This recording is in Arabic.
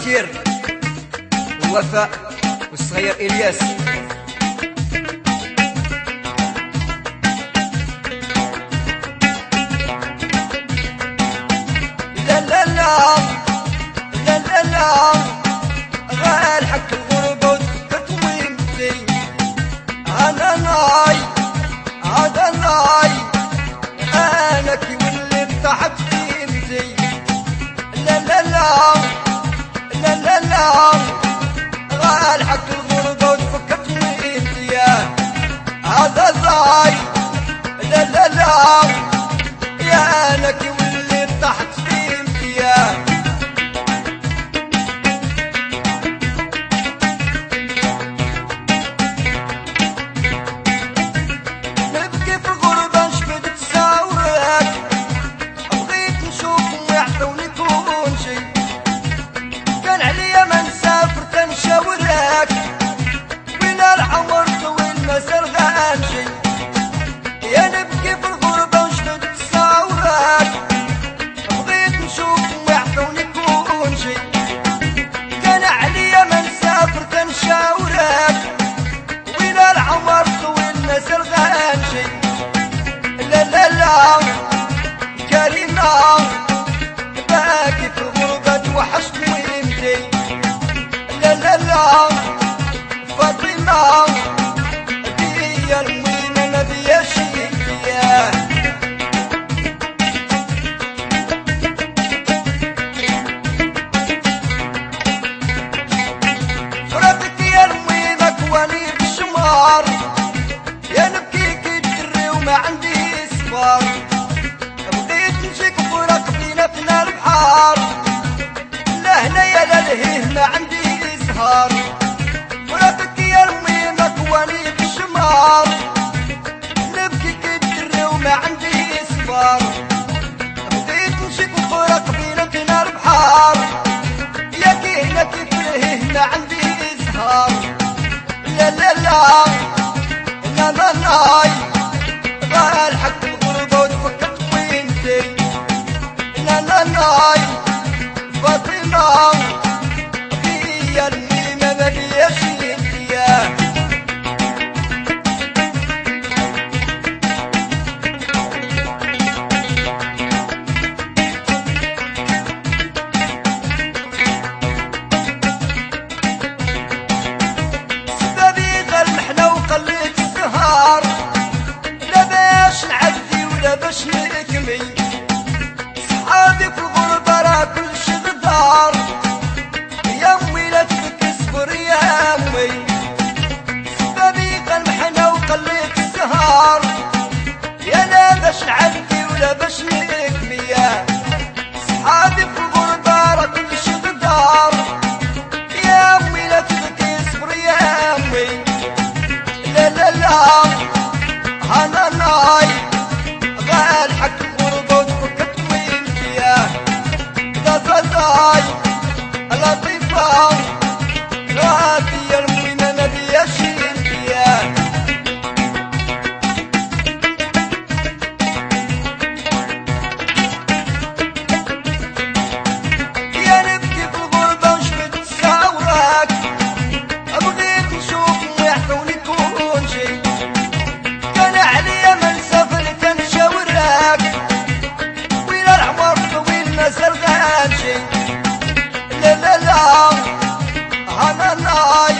متير ووفاء والصغير إلياس. لا لا لا لا لا لا غال حق الغربة وتفكت ويمتي أنا ناي هذا ناي أنا كي وليت تحت قيمتي. لا لا لا لا لا لا غال حق الغربة وتفكت ويمتي هذا ناي. لا لا لا يا أنا كي وليت تحت قيمتي. نبكي في الغربة نشفد تساورك بغيت نشوف ويعطوني كون شي كان عليا ما نسافر تنشاورك وين العمر طويل ما سر غانشي. يا نبكي في الغربة ونشفد تساورك بغيت نشوف ويعطوني كون شي كان عليا ما نسافر تنشاورك وين العمر طويل ما سر غانشي. لا لا لا كريمة باقي في الغربة توحشت ويمتي. لا لا لا فاطمة بيا الميمة ما بيا شي فيا. فرقت يا الميمة كواني بالشمار يا نبكي كي تدري وما عندي صبار بغيت نجيك وفراق بينا فينا البحار لا هنا يا لا لهيه ما عندي سهار. فراقك يا الميمة كواني بالشمار نبكي كي تدري وما عندي صبار بغيت نجيك وفراق بينا فينا البحار يا كي هنا كيف لهيه ما عندي سهار. لا لا لا لا لا لا غال حق الغربة وتفكت وينتي. لا لا لا فاطمة بيا الميمة ما بيا شي فيا. سبابي غير المحنة وقليت السهار لا باش نعدي ولا باش نكمي صحابي في الغربة راه كلشي غدار. يا امي لا تبكي صبر يا امي سبابي كنمحنى وقليت السهار يا لا باش نعدي ولا باش نكمي صحابي في الغربة راه كلشي غدار. يا امي لا تبكي صبر يا امي. لا لا لا انا ناي غال حق الغربة وتفكت ويمتي. لا تضاي لطيفة غادي الميمة ما بيا شي فيا. يا نبكي في الغربة ونشفد تساورك بغيت نشوف ويعطوني كون شي كان عليا ما نسافر تنشاورك وين العمر طويل ما سر غانشي. لا لا لا انا ناي